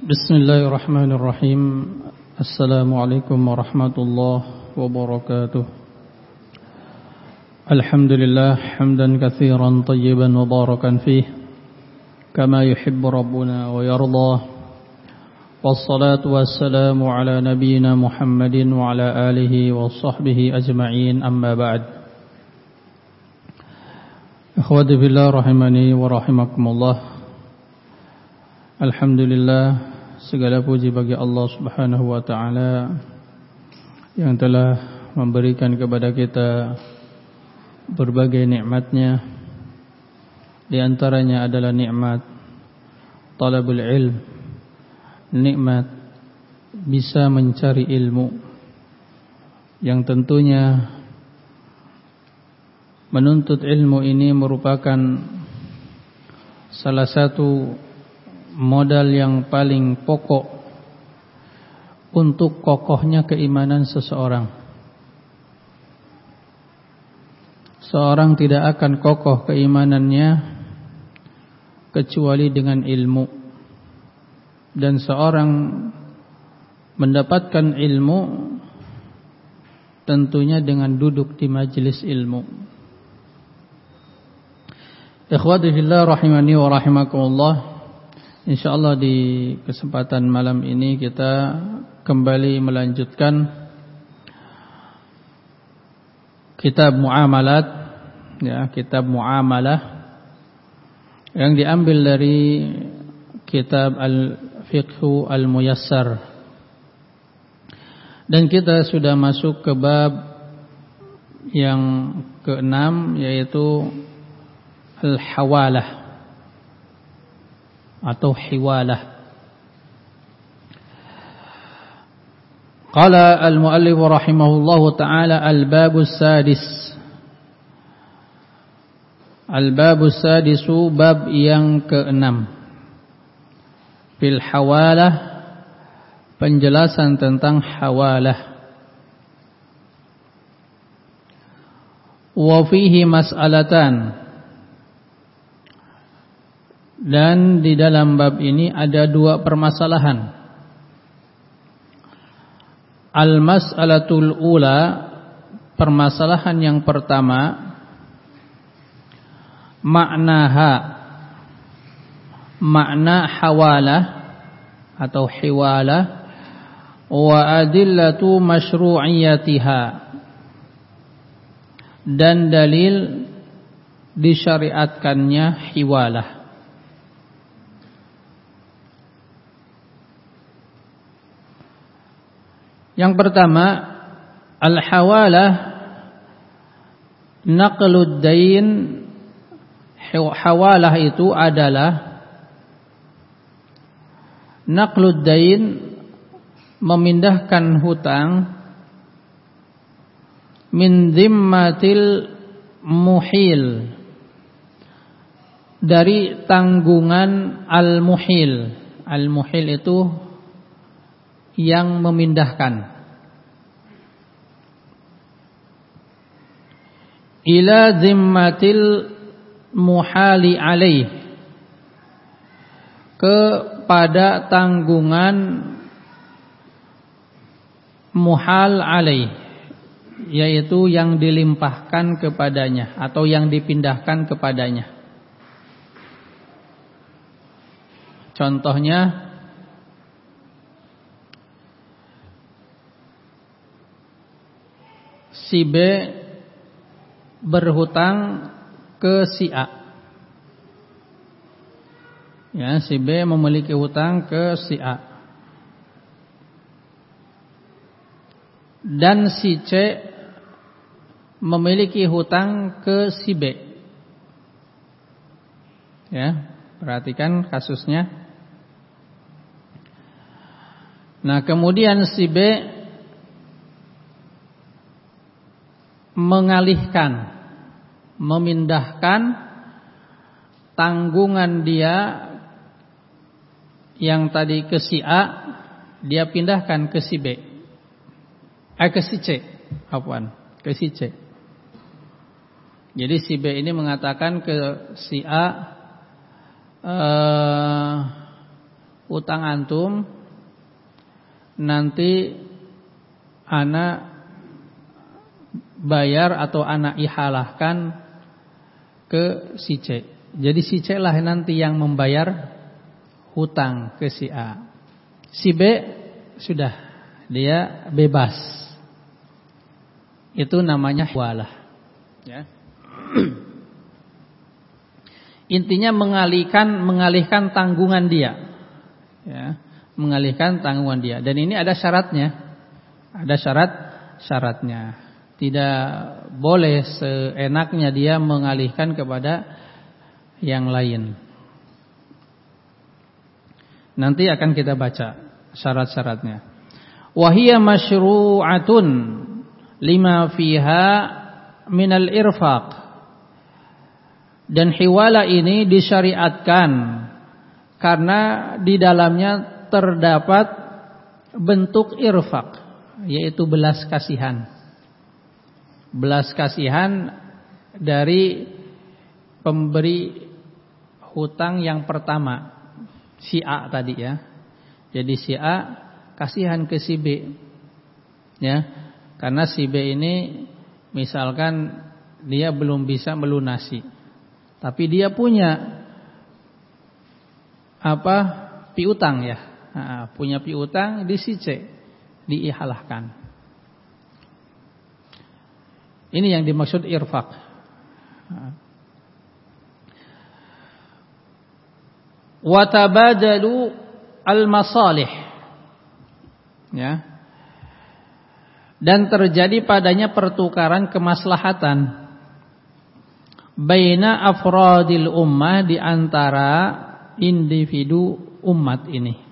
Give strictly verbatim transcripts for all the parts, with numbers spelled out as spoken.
Bismillahirrahmanirrahim. Assalamualaikum warahmatullahi wabarakatuh. Alhamdulillah hamdan katsiran tayyiban mubarakan fih kama yuhibbu rabbuna wa yardah. Wassalatu wassalamu ala nabiyyina Muhammadin wa ala alihi wa sahbihi ajma'in, amma ba'd. Ikhwati fillah rahimani wa rahimakumullah. Alhamdulillah, segala puji bagi Allah Subhanahu wa taala yang telah memberikan kepada kita berbagai nikmat-Nya. Di antaranya adalah nikmat talabul ilm, nikmat bisa mencari ilmu, yang tentunya menuntut ilmu ini merupakan salah satu modal yang paling pokok untuk kokohnya keimanan seseorang. Seorang tidak akan kokoh keimanannya kecuali dengan ilmu. Dan seorang mendapatkan ilmu tentunya dengan duduk di majelis ilmu. Ikhwati fillah rahimani wa rahimakumullah. InsyaAllah di kesempatan malam ini kita kembali melanjutkan kitab muamalat, ya, kitab muamalah yang diambil dari kitab Al-Fiqhu Al-Muyassar. Dan kita sudah masuk ke bab yang keenam, yaitu Al-Hawalah atau hiwalah. Qala al-muallif rahimahullahu ta'ala al-babus sadis. Al-babus sadisu, bab yang keenam. Fil hawalah, penjelasan tentang hawalah. Wa fihi mas'alatan. Dan di dalam bab ini ada dua permasalahan. Al-mas'alatul ula, permasalahan yang pertama, maknaha, makna hawalah atau hiwalah, wa adillatu masyru'iyatiha, dan dalil disyariatkannya hiwalah. Yang pertama, al-hawalah naqlud dain. Hawalah itu adalah naqlud dain, memindahkan hutang, min zimmatil muhil, dari tanggungan al-muhil. Al-muhil itu yang memindahkan, ila zimmatil muhali alaih, kepada tanggungan muhal alaih, yaitu yang dilimpahkan kepadanya atau yang dipindahkan kepadanya. Contohnya, si B berhutang ke si A. Ya, si B memiliki hutang ke si A. Dan si C memiliki hutang ke si B. Ya, perhatikan kasusnya. Nah, kemudian si B mengalihkan, memindahkan tanggungan dia yang tadi ke si A, dia pindahkan ke si B, eh ke si C, afwan, ke si C. Jadi si B ini mengatakan ke si A, eh, hutang antum, nanti ana bayar atau ana ihalahkan ke si C. Jadi si C lah nanti yang membayar hutang ke si A. Si B sudah, dia bebas. Itu namanya hiwalah. Ya. Intinya mengalihkan mengalihkan tanggungan dia. Ya, mengalihkan tanggungan dia. Dan ini ada syaratnya. Ada syarat syaratnya. Tidak boleh seenaknya dia mengalihkan kepada yang lain. Nanti akan kita baca syarat-syaratnya. Wahiyya masyru'atun lima fiha minal irfaq. Dan hiwala ini disyariatkan karena di dalamnya terdapat bentuk irfaq, yaitu belas kasihan. Belas kasihan dari pemberi hutang yang pertama, si A tadi ya. Jadi si A kasihan ke si B. Ya. Karena si B ini misalkan dia belum bisa melunasi, tapi dia punya apa? Piutang ya. Nah, punya piutang di si C, diihalahkan. Ini yang dimaksud irfaq. Wa tabadalu al-masalih. Ya. Dan terjadi padanya pertukaran kemaslahatan baina afradil ummah, di antara individu umat ini.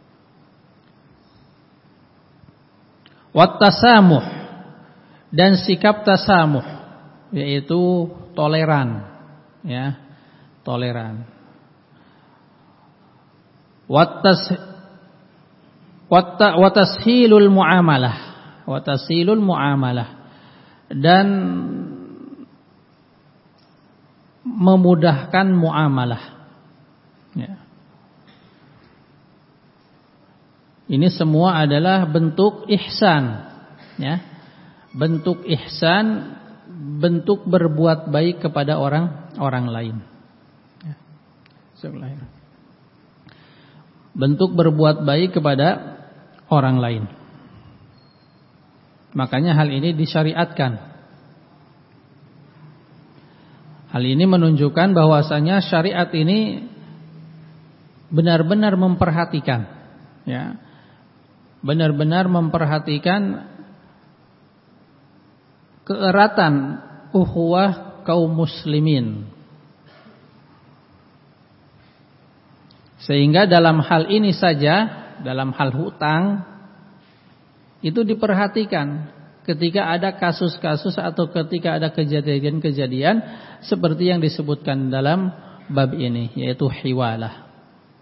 Wat tasamuh, dan sikap tasamuh, yaitu toleran, ya, toleran. Wat tas wat tashilul muamalah, wat tashilul muamalah, dan memudahkan muamalah. Ya. Ini semua adalah bentuk ihsan, ya. Bentuk ihsan, bentuk berbuat baik kepada orang orang lain. Ya. Bentuk berbuat baik kepada orang lain. Makanya hal ini disyariatkan. Hal ini menunjukkan bahwasanya syariat ini benar-benar memperhatikan, ya, benar-benar memperhatikan keeratan ukhuwah kaum muslimin. Sehingga dalam hal ini saja, dalam hal hutang, itu diperhatikan. Ketika ada kasus-kasus atau ketika ada kejadian-kejadian seperti yang disebutkan dalam bab ini, yaitu hiwalah.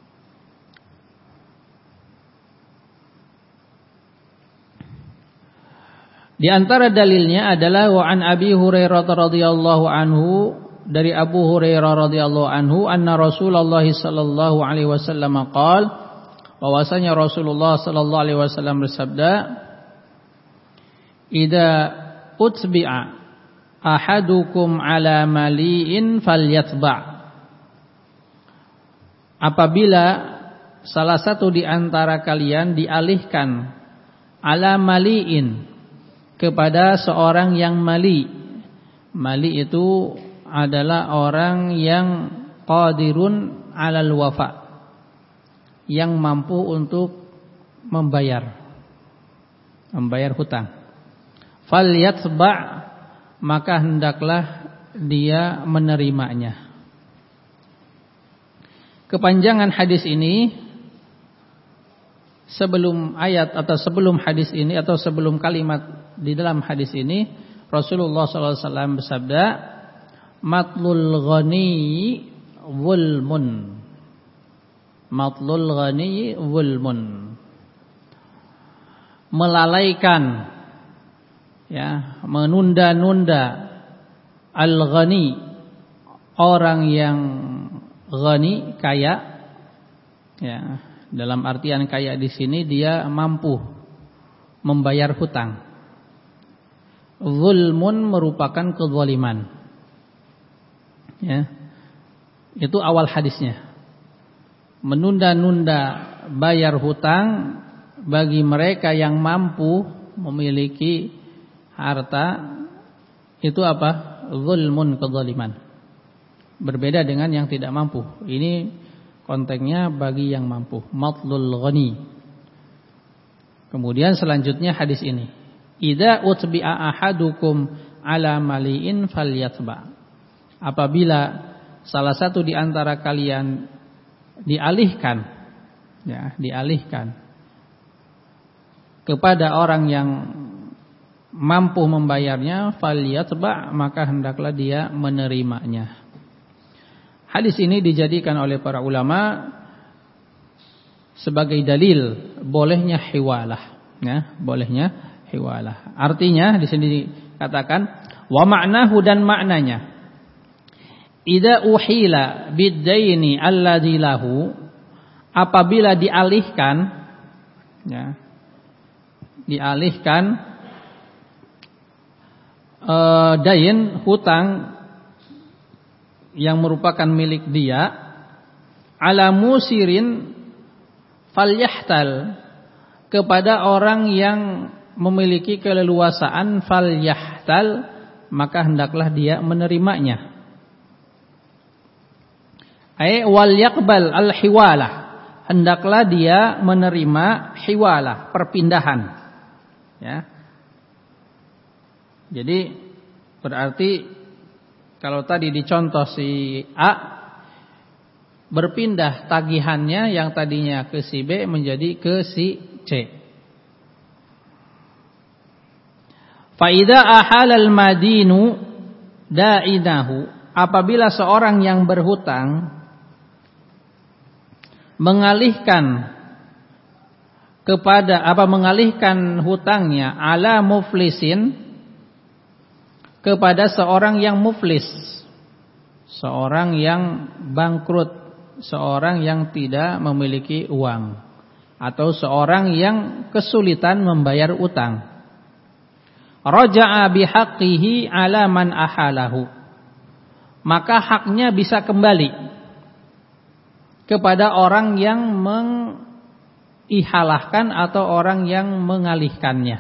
Di antara dalilnya adalah wa an Abi Hurairah radhiyallahu anhu, dari Abu Hurairah radhiyallahu anhu, anna Rasulullah sallallahu alaihi wasallam qaal, bahwasanya Rasulullah sallallahu alaihi wasallam bersabda, idza utbi'a ahadukum ala mali'in falyatba'. Apabila salah satu di antara kalian dialihkan ala mali'in, kepada seorang yang mali. Mali itu adalah orang yang qadirun alal wafa, yang mampu untuk membayar membayar hutang. Falyatba', maka hendaklah dia menerimanya. Kepanjangan hadis ini, sebelum ayat atau sebelum hadis ini atau sebelum kalimat di dalam hadis ini, Rasulullah sallallahu alaihi wasallam bersabda, matlul ghani zulmun. Matlul ghani zulmun. Melalaikan, ya, menunda-nunda al-ghani, orang yang ghani, kaya, ya, Dalam artian kaya di sini dia mampu membayar hutang. Zulmun merupakan kezaliman. Ya. Itu awal hadisnya. Menunda-nunda bayar hutang bagi mereka yang mampu memiliki harta itu apa? Zulmun, kezaliman. Berbeda dengan yang tidak mampu. Ini konteksnya bagi yang mampu. Matlul ghani. Kemudian selanjutnya hadis ini. Idza utbi'a ahadukum ala mali'in falyatba. Apabila salah satu di antara kalian dialihkan, ya, dialihkan kepada orang yang mampu membayarnya, falyatba, maka hendaklah dia menerimanya. Hadis ini dijadikan oleh para ulama sebagai dalil bolehnya hiwalah, ya, bolehnya hiwalah. Artinya di sini dikatakan wa ma'nahu, dan maknanya idza uhila bid-daini alladzi lahu, apabila dialihkan, ya, dialihkan uh, dain, hutang yang merupakan milik dia, ala musirin falyahtal, kepada orang yang memiliki keleluasaan, falyahtal, maka hendaklah dia menerimanya. Ai wal yaqbal al hiwalah, hendaklah dia menerima hiwalah, perpindahan. Ya. Jadi berarti kalau tadi dicontoh si A berpindah tagihannya yang tadinya ke si B menjadi ke si C. Fa idza ahalal madinu da'inahu, apabila seorang yang berhutang mengalihkan kepada apa mengalihkan hutangnya ala muflisin, kepada seorang yang muflis, seorang yang bangkrut, seorang yang tidak memiliki uang, atau seorang yang kesulitan membayar utang, raja'a bihaqqihi ala man ahalahu, maka haknya bisa kembali kepada orang yang mengihalahkan atau orang yang mengalihkannya.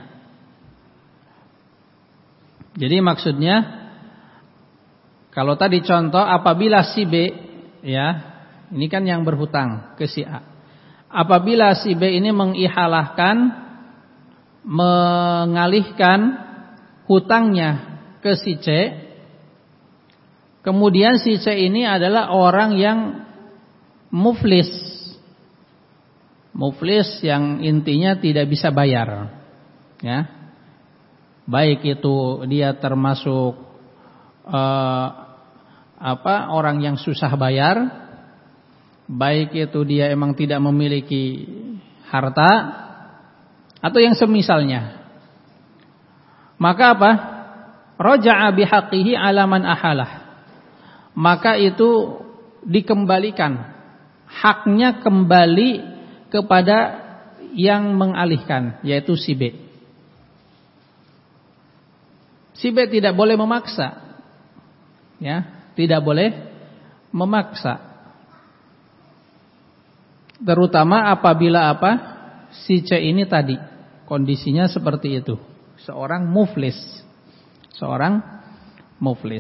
Jadi maksudnya, kalau tadi contoh apabila si B, ya, ini kan yang berhutang ke si A. Apabila si B ini mengihalahkan, mengalihkan hutangnya ke si C, kemudian si C ini adalah orang yang muflis. Muflis yang intinya tidak bisa bayar. Ya. Baik itu dia termasuk uh, apa orang yang susah bayar, baik itu dia emang tidak memiliki harta, atau yang semisalnya. Maka apa? Raja'a bihaqqihi ala man ahalah. Maka itu dikembalikan, haknya kembali kepada yang mengalihkan, yaitu si B. Si B tidak boleh memaksa, ya, tidak boleh memaksa. Terutama apabila apa? Si C ini tadi kondisinya seperti itu, seorang muflis, seorang muflis.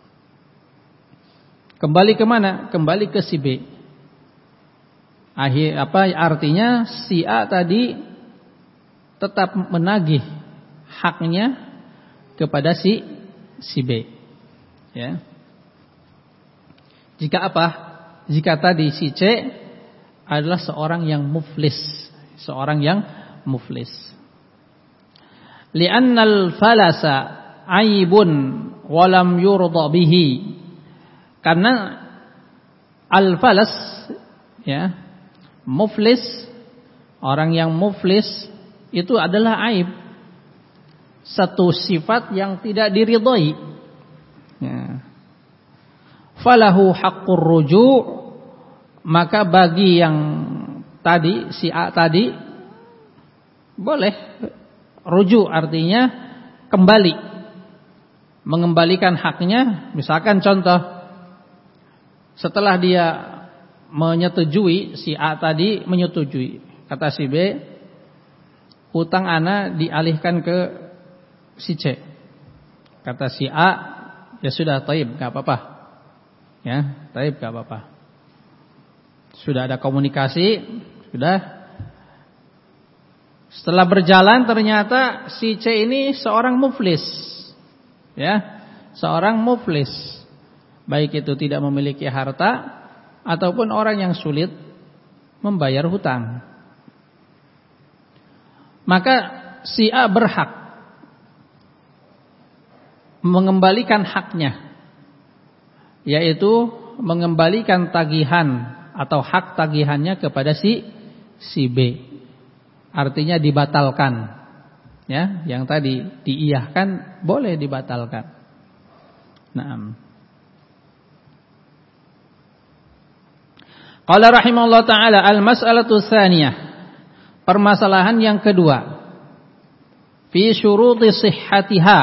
Kembali kemana? Kembali ke si B. Akhir apa artinya si A tadi tetap menagih haknya kepada si si B. Ya. Jika apa? Jika tadi si C adalah seorang yang muflis, seorang yang muflis. Li'annal falasa aibun walam yurda bihi. Karena al-falas, ya, muflis, orang yang muflis itu adalah aib, satu sifat yang tidak diridhai. Ya. Falahu haqqur ruju', maka bagi yang tadi, si A tadi, boleh rujuk, artinya kembali, mengembalikan haknya. Misalkan contoh, setelah dia menyetujui, si A tadi menyetujui, kata si B, hutang ana dialihkan ke si C. Kata si A, ya sudah, taib, gak apa-apa. Ya, taib, gak apa-apa. Sudah ada komunikasi, sudah. Setelah berjalan ternyata si C ini seorang muflis. Ya, seorang muflis. Baik itu tidak memiliki harta ataupun orang yang sulit membayar hutang. Maka si A berhak mengembalikan haknya, yaitu mengembalikan tagihan atau hak tagihannya kepada si si B. Artinya dibatalkan. Ya, yang tadi diiyahkan boleh dibatalkan. Naam. Qala rahimahullah taala al-mas'alatu tsaniyah. Permasalahan yang kedua. Fi syuruti sihhatiha.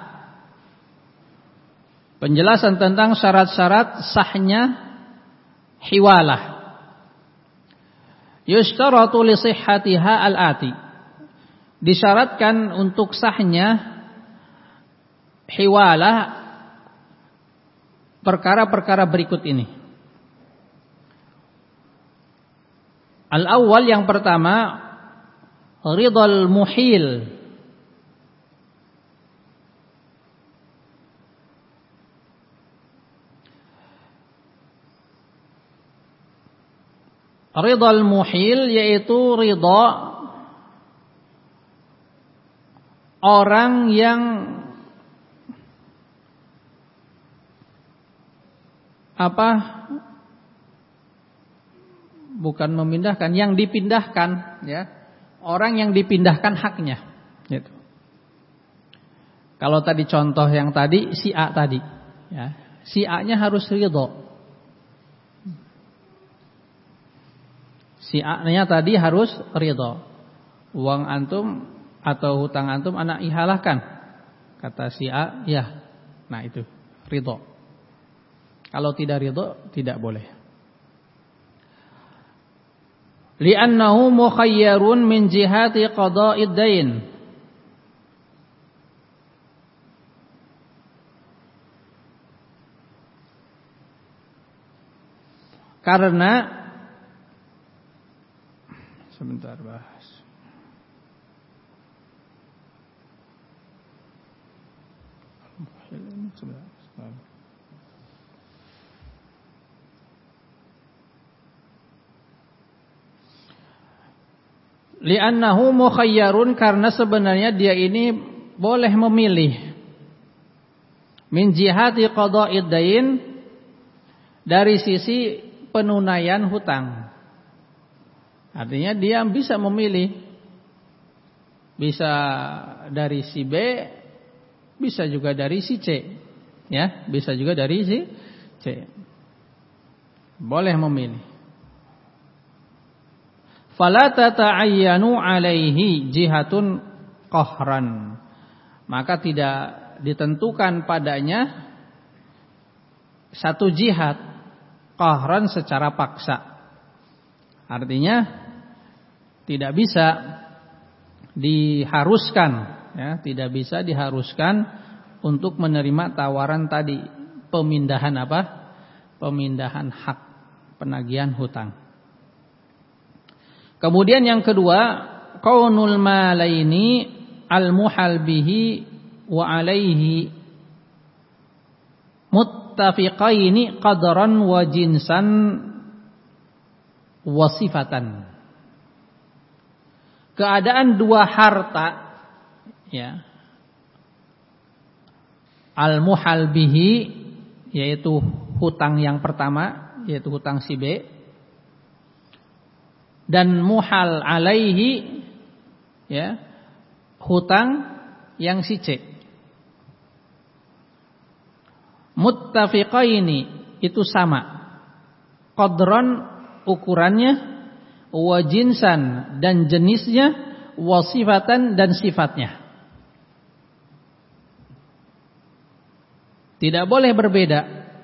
Penjelasan tentang syarat-syarat sahnya hiwalah. Yushtaratu li sihhatiha al-ati. Disyaratkan untuk sahnya hiwalah perkara-perkara berikut ini. Al-awwal, yang pertama, ridhal muhil. Ridhal muhil yaitu ridha orang yang apa? Bukan memindahkan, yang dipindahkan, ya. Orang yang dipindahkan haknya, gitu. Kalau tadi contoh yang tadi si A tadi, ya. Si A-nya harus ridha. Si A-nya tadi harus ridha. Uang antum atau hutang antum anak ihalahkan. Kata si A, ya. Nah itu, ridha. Kalau tidak ridha, tidak boleh. Li'annahu mukhayyarun min jihati qada'id dain. Karena sebentar bahas. Li'annahu mukhayyarun, karena sebenarnya dia ini boleh memilih. Min jihati qada'id dain, dari sisi penunaian hutang. Artinya dia bisa memilih, bisa dari si B, bisa juga dari si C, ya, bisa juga dari si C. Boleh memilih. Fala tata'ayyanu alaihi jihatun qahran. Maka tidak ditentukan padanya satu jihad qahran secara paksa. Artinya tidak bisa diharuskan, ya, tidak bisa diharuskan untuk menerima tawaran tadi, pemindahan apa? Pemindahan hak, penagihan hutang. Kemudian yang kedua, qaunul malaini al-muhal bihi wa alaihi muttafiqaini qadran wa jinsan wa sifatan. Keadaan dua harta, ya, al-muhal bihi, yaitu hutang yang pertama, yaitu hutang si B, dan muhal alaihi, ya, hutang yang si C. Muttafiqaini itu sama, qadran ukurannya, wa jinsan dan jenisnya, wa sifatan dan sifatnya. Tidak boleh berbeda.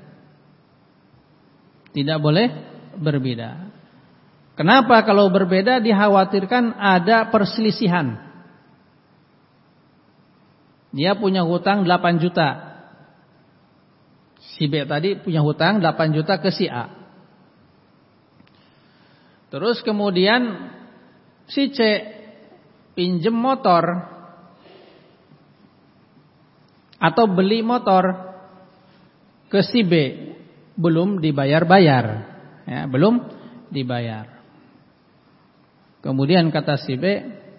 Tidak boleh berbeda. Kenapa? Kalau berbeda dikhawatirkan ada perselisihan. Dia punya hutang delapan juta. Si B tadi punya hutang delapan juta ke si A. Terus kemudian si C pinjem motor atau beli motor ke si B, belum dibayar-bayar, ya, belum dibayar. Kemudian kata si B,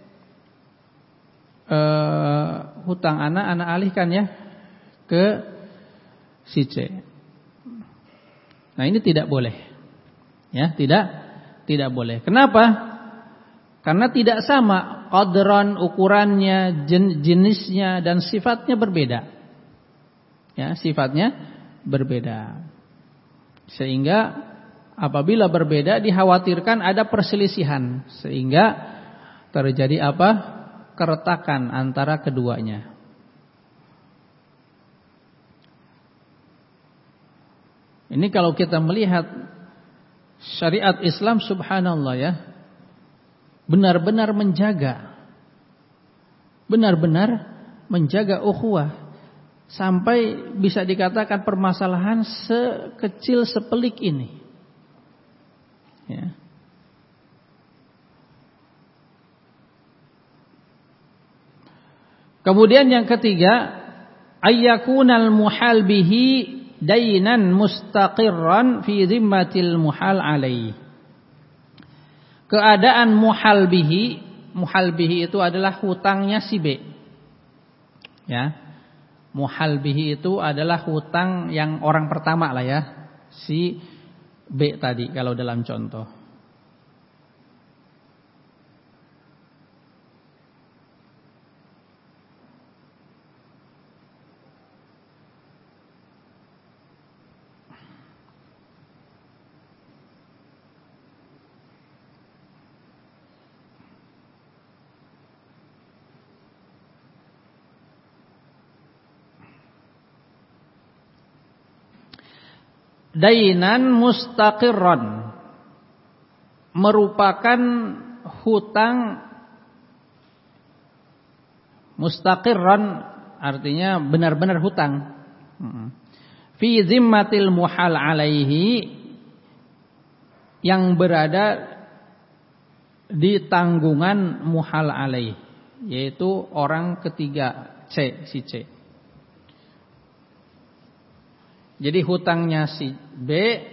e, hutang anak anak alihkan ya ke si C. Nah ini tidak boleh, ya, tidak tidak boleh. Kenapa? Karena tidak sama qadran, ukurannya, jen, jenisnya dan sifatnya berbeda. Ya, sifatnya berbeda. Sehingga apabila berbeda dikhawatirkan ada perselisihan, sehingga terjadi apa? Keretakan antara keduanya. Ini kalau kita melihat syariat Islam, subhanallah ya, benar-benar menjaga, benar-benar menjaga ukhuwah. Sampai bisa dikatakan permasalahan sekecil sepelik ini, ya. Kemudian yang ketiga, ayyakunal muhal bihi dainan mustaqirran fi zimmatil muhal alaihi. Keadaan muhal bihi, muhal bihi itu adalah hutangnya si B, ya. Muhal bihi itu adalah hutang yang orang pertama lah ya, si B tadi kalau dalam contoh. Dainan mustaqirran, merupakan hutang mustaqirran, artinya benar-benar hutang. Fi zimmatil muhal alaihi, yang berada di tanggungan muhal alaihi, yaitu orang ketiga, C, si C. Jadi hutangnya si B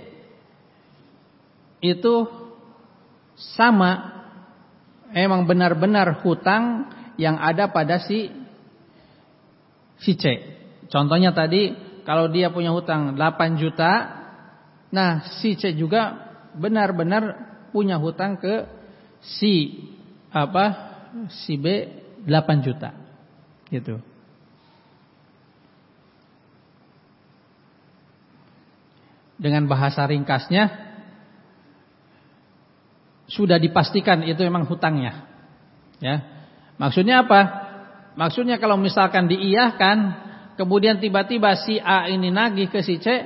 itu sama, emang benar-benar hutang yang ada pada si si C. Contohnya tadi kalau dia punya hutang delapan juta, nah si C juga benar-benar punya hutang ke si apa si B delapan juta, gitu. Dengan bahasa ringkasnya, sudah dipastikan itu memang hutangnya, ya. Maksudnya apa? Maksudnya kalau misalkan diiyahkan, kemudian tiba-tiba si A ini nagih ke si C,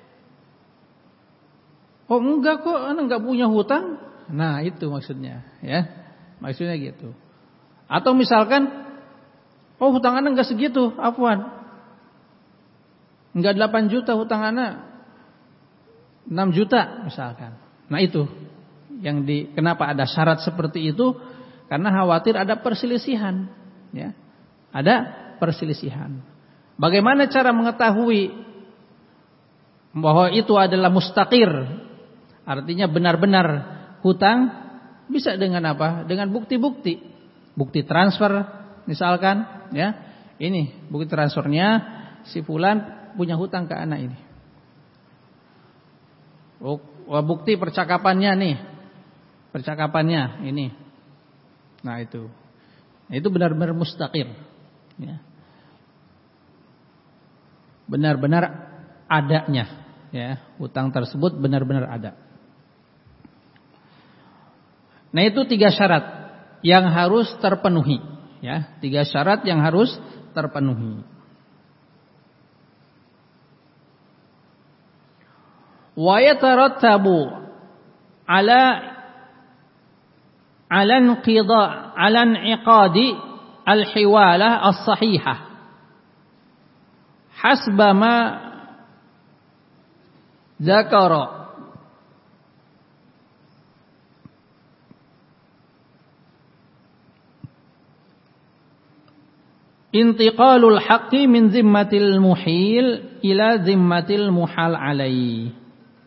oh enggak kok, anak enggak punya hutang. Nah itu maksudnya, ya. Maksudnya gitu. Atau misalkan, oh hutang anak enggak segitu, afwan, enggak delapan juta hutang anak, enam juta misalkan. Nah itu yang di, kenapa ada syarat seperti itu? Karena khawatir ada perselisihan, ya. Ada perselisihan. Bagaimana cara mengetahui bahwa itu adalah mustaqir, artinya benar-benar hutang? Bisa dengan apa? Dengan bukti-bukti. Bukti transfer misalkan, ya. Ini bukti transfernya si fulan punya hutang ke anak ini. Bukti percakapannya nih, percakapannya ini. Nah itu, itu benar-benar mustaqir, ya. Benar-benar adanya, ya, hutang tersebut benar-benar ada. Nah, itu tiga syarat yang harus terpenuhi, ya, tiga syarat yang harus terpenuhi. Wa yatarattabu ala ala inqida ala inqadi al-hiwalah as-sahihah hasba ma dzakara intiqalul haqqi min zimmatil muhil ila zimmatil muhal alaihi.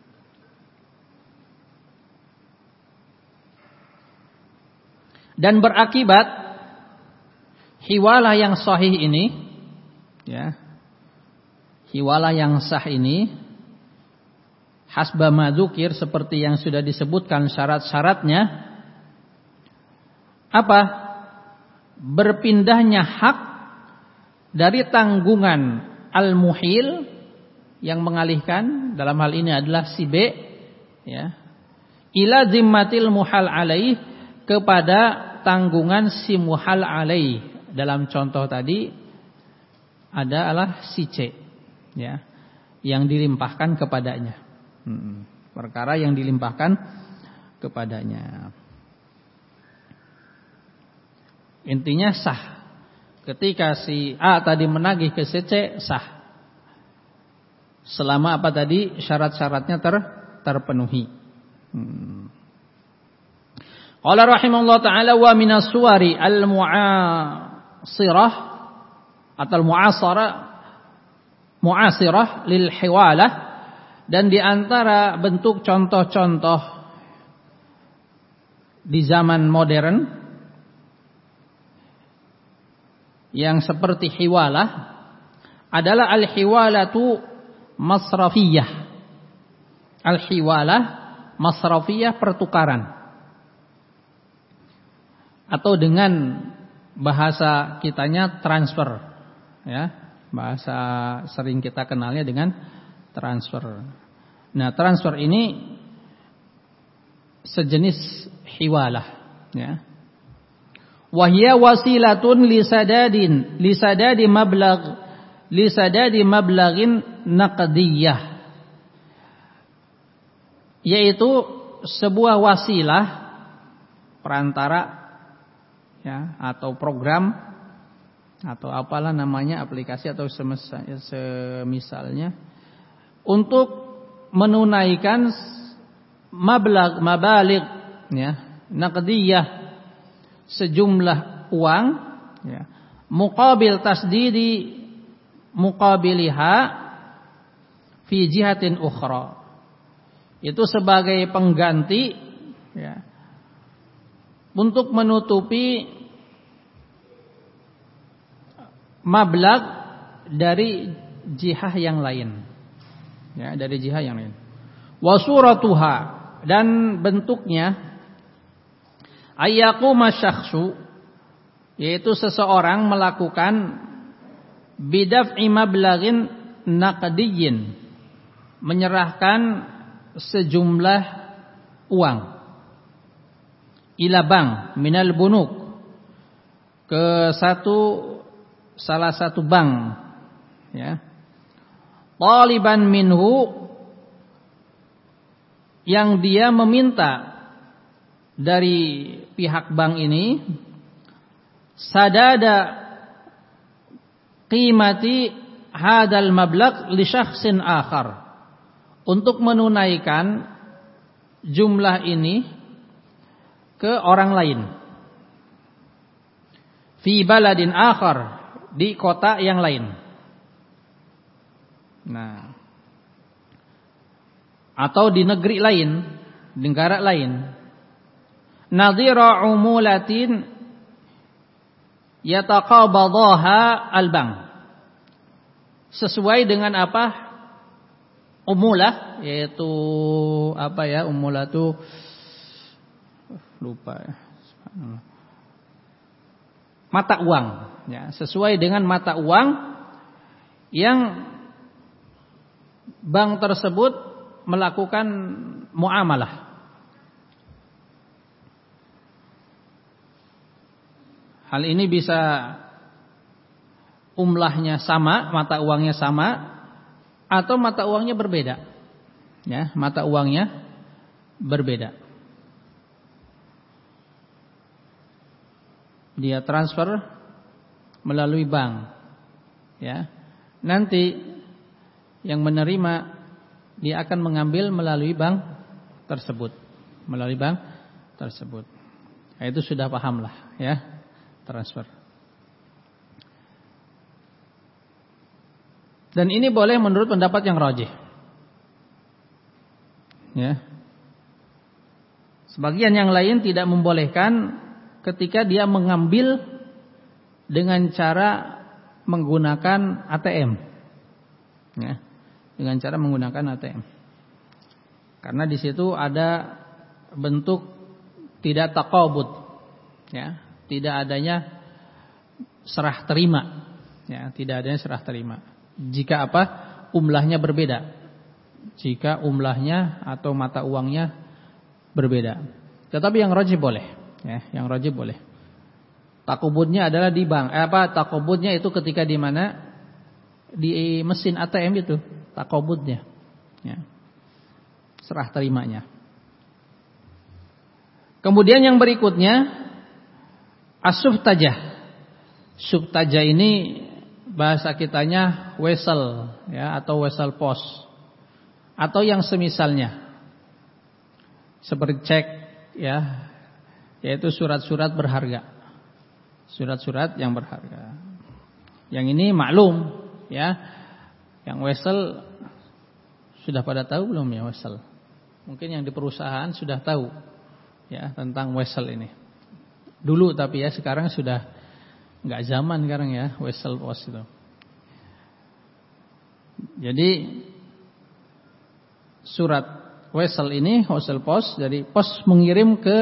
Dan berakibat hiwalah yang sahih ini, ya, hiwalah yang sah ini, hasba madzukir, seperti yang sudah disebutkan syarat-syaratnya, apa? Berpindahnya hak dari tanggungan al-muhil yang mengalihkan, dalam hal ini adalah si B, ya, ila zimmatil muhal alaih, kepada tanggungan si muhal alaih. Dalam contoh tadi adalah si C, ya, yang dilimpahkan kepadanya, hmm, perkara yang dilimpahkan kepadanya. Intinya sah. Ketika si A tadi menagih ke si C, sah. Selama apa tadi? Syarat-syaratnya ter, terpenuhi. Hmm. Qala rahimahullah ta'ala wa minas suwari al-mu'asirah atau al-mu'asara mu'asirah lil hiwalah, dan di antara bentuk contoh-contoh di zaman modern yang seperti hiwalah adalah al-hiwalatu masrafiyah. Al-hiwalah masrafiyah, pertukaran. Atau dengan bahasa kitanya transfer, ya, bahasa sering kita kenalnya dengan transfer. Nah, transfer ini sejenis hiwalah, ya. Wahia wasilatun lisadadin lisadadi mablagh lisadadi mablaghin naqdiyah, yaitu sebuah wasilah, perantara, ya, atau program atau apalah namanya, aplikasi atau semisalnya, untuk menunaikan mablagh mabaligh, ya, naqdiyah, sejumlah uang, ya, muqabil tasdidi muqabiliha fi jihatin ukhra, itu sebagai pengganti, ya, untuk menutupi mablagh dari jihah yang lain, ya, dari jihah yang lain. Wa suratuha, dan bentuknya, ayyaquma syakhsu, yaitu seseorang melakukan bidaf'i mablaghin naqdiyyin, menyerahkan sejumlah uang, ila bank minal bunuk, ke satu salah satu bank, ya, taliban minhu, yang dia meminta dari pihak bank ini sadada qimati hadal mablagh li syakhsin akhar, untuk menunaikan jumlah ini ke orang lain, fi baladin akhar, di kota yang lain. Nah, atau di negeri lain, di negara lain. Nadhira umulatin yataqabadaha al-bank, sesuai dengan apa? Umulah, yaitu apa ya? Umulah itu lupa ya. Mata uang, ya, sesuai dengan mata uang yang bank tersebut melakukan muamalah. Hal ini bisa umlahnya sama, mata uangnya sama, atau mata uangnya berbeda. Ya, mata uangnya berbeda. Dia transfer melalui bank. Ya. Nanti yang menerima dia akan mengambil melalui bank tersebut, melalui bank tersebut. Nah, itu sudah pahamlah, ya, transfer. Dan ini boleh menurut pendapat yang rajih. Ya. Sebagian yang lain tidak membolehkan ketika dia mengambil dengan cara menggunakan A T M. Ya. Dengan cara menggunakan A T M. Karena di situ ada bentuk tidak taqabud, ya, tidak adanya serah terima, ya, tidak adanya serah terima. Jika apa? Umlahnya berbeda. Jika umlahnya atau mata uangnya berbeda. Tetapi yang rajih boleh, ya, yang rajih boleh. Taqabudnya adalah di bank. Eh, apa? Taqabudnya itu ketika di mana? Di mesin A T M itu, taqabudnya. Ya. Serah terimanya. Kemudian yang berikutnya as-subtajah. Subtajah ini bahasa kitanya wesel, ya, atau wesel pos, atau yang semisalnya, seperti cek, ya, yaitu surat-surat berharga, surat-surat yang berharga. Yang ini maklum, ya, yang wesel sudah pada tahu belum ya wesel? Mungkin yang di perusahaan sudah tahu, ya, tentang wesel ini. Dulu tapi ya sekarang sudah nggak zaman sekarang ya wesel pos itu. Jadi surat wesel ini wesel pos, jadi pos mengirim ke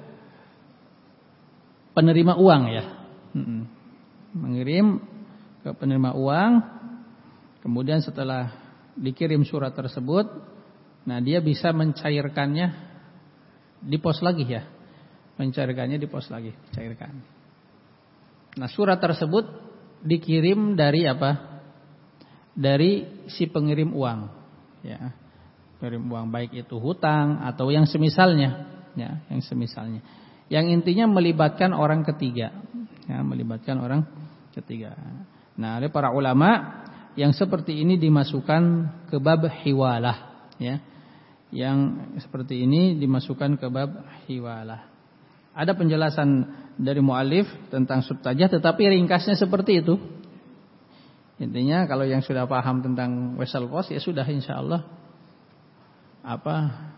penerima uang, ya, mengirim ke penerima uang. Kemudian setelah dikirim surat tersebut, nah dia bisa mencairkannya di pos lagi, ya, mencairkannya di pos lagi, cairkan. Nah surat tersebut dikirim dari apa? Dari si pengirim uang, ya, pengirim uang, baik itu hutang atau yang semisalnya, ya, yang semisalnya. Yang intinya melibatkan orang ketiga, ya, melibatkan orang ketiga. Nah, ada para ulama yang seperti ini dimasukkan ke bab hiwalah, ya. Yang seperti ini dimasukkan ke bab hiwalah. Ada penjelasan dari muallif tentang subtajah, tetapi ringkasnya seperti itu. Intinya kalau yang sudah paham tentang wesel pos, ya sudah insyaallah apa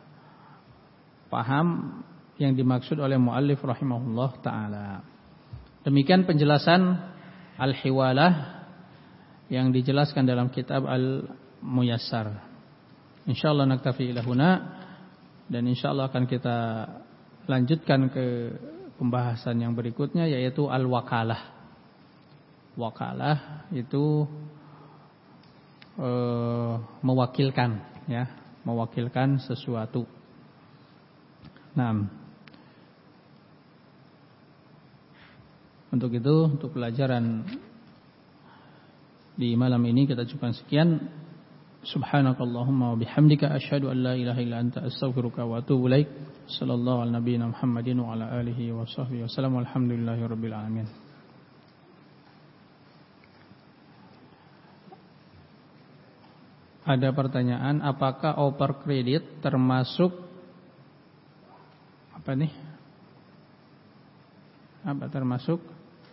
paham yang dimaksud oleh muallif rahimahullah taala. Demikian penjelasan al-hiwalah yang dijelaskan dalam kitab Al-Muyassar. Insyaallah naktafi ila huna, dan insyaallah akan kita lanjutkan ke pembahasan yang berikutnya, yaitu al-wakalah. Wakalah itu e, mewakilkan, ya, mewakilkan sesuatu. Nah, untuk itu, untuk pelajaran di malam ini kita cukupkan sekian. Subhanakallahumma wa bihamdika asyhadu an la ilaha illa anta astaghfiruka wa atubu ilaik. Sallallahu ala nabiyyina Muhammadin wa ala alihi wa sahbihi wasallam. Alhamdulillahirabbil alamin. Ada pertanyaan, apakah oper kredit termasuk apa nih? Apa termasuk?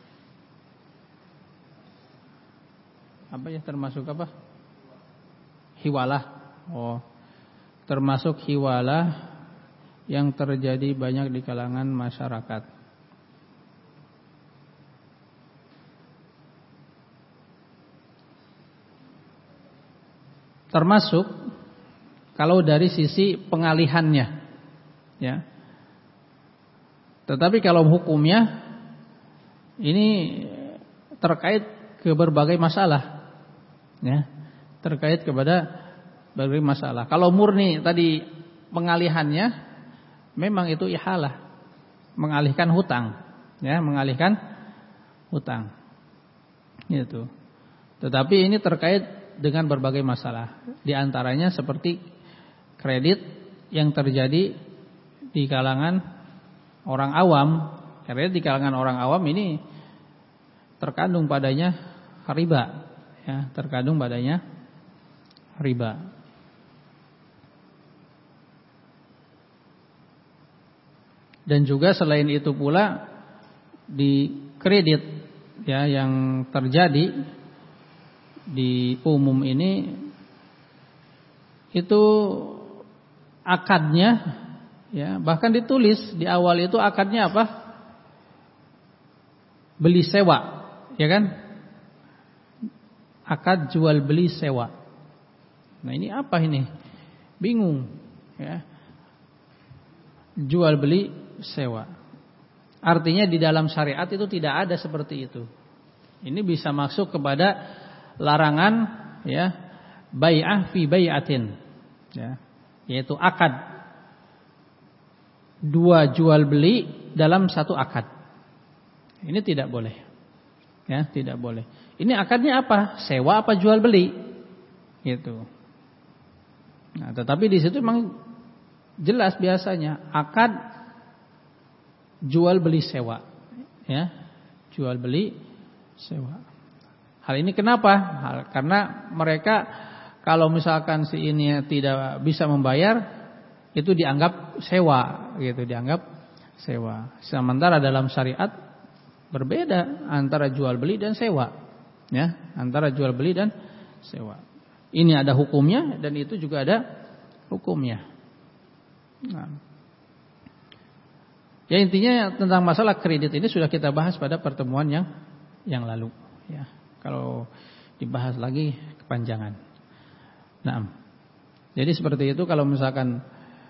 Apa ya termasuk apa? Hiwalah. Oh, termasuk hiwalah yang terjadi banyak di kalangan masyarakat. Termasuk kalau dari sisi pengalihannya, ya. Tetapi kalau hukumnya ini terkait ke berbagai masalah, ya, terkait kepada berbagai masalah. Kalau murni tadi pengalihannya, memang itu ihalah, mengalihkan hutang, ya, mengalihkan hutang. Gitu. Tetapi ini terkait dengan berbagai masalah. Di antaranya seperti kredit yang terjadi di kalangan orang awam. Kredit di kalangan orang awam ini terkandung padanya riba, ya, terkandung padanya riba. Dan juga selain itu pula di kredit, ya, yang terjadi di umum ini itu akadnya, ya, bahkan ditulis di awal itu akadnya apa? Beli sewa, ya kan? Akad jual beli sewa. Nah, ini apa ini? Bingung, ya. Jual beli sewa. Artinya di dalam syariat itu tidak ada seperti itu. Ini bisa masuk kepada larangan, ya, bai'ah fi bai'atin, ya, yaitu akad dua jual beli dalam satu akad. Ini tidak boleh, ya, tidak boleh. Ini akadnya apa? Sewa apa jual beli? Gitu. Nah, tetapi di situ memang jelas biasanya akad jual beli sewa, ya, jual beli sewa. Hal ini kenapa? Hal, karena mereka kalau misalkan si ini tidak bisa membayar, itu dianggap sewa, gitu, dianggap sewa. Sementara dalam syariat berbeda antara jual beli dan sewa, ya, antara jual beli dan sewa. Ini ada hukumnya dan itu juga ada hukumnya. Nah. Ya, intinya tentang masalah kredit ini sudah kita bahas pada pertemuan yang yang lalu, ya. Kalau dibahas lagi kepanjangan. Nah, jadi seperti itu. Kalau misalkan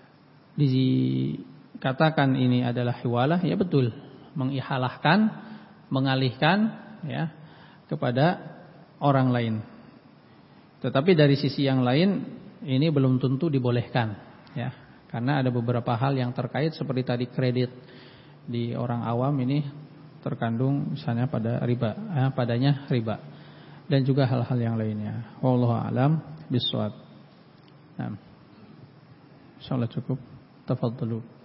dikatakan ini adalah hiwalah, ya betul, mengihalahkan, mengalihkan, ya, kepada orang lain. Tetapi dari sisi yang lain ini belum tentu dibolehkan, ya. Karena ada beberapa hal yang terkait seperti tadi kredit di orang awam ini terkandung misalnya pada riba, eh, padanya riba, dan juga hal-hal yang lainnya. Wallahu a'lam bishawab. Nah, insyaallah cukup. Tafadhalu.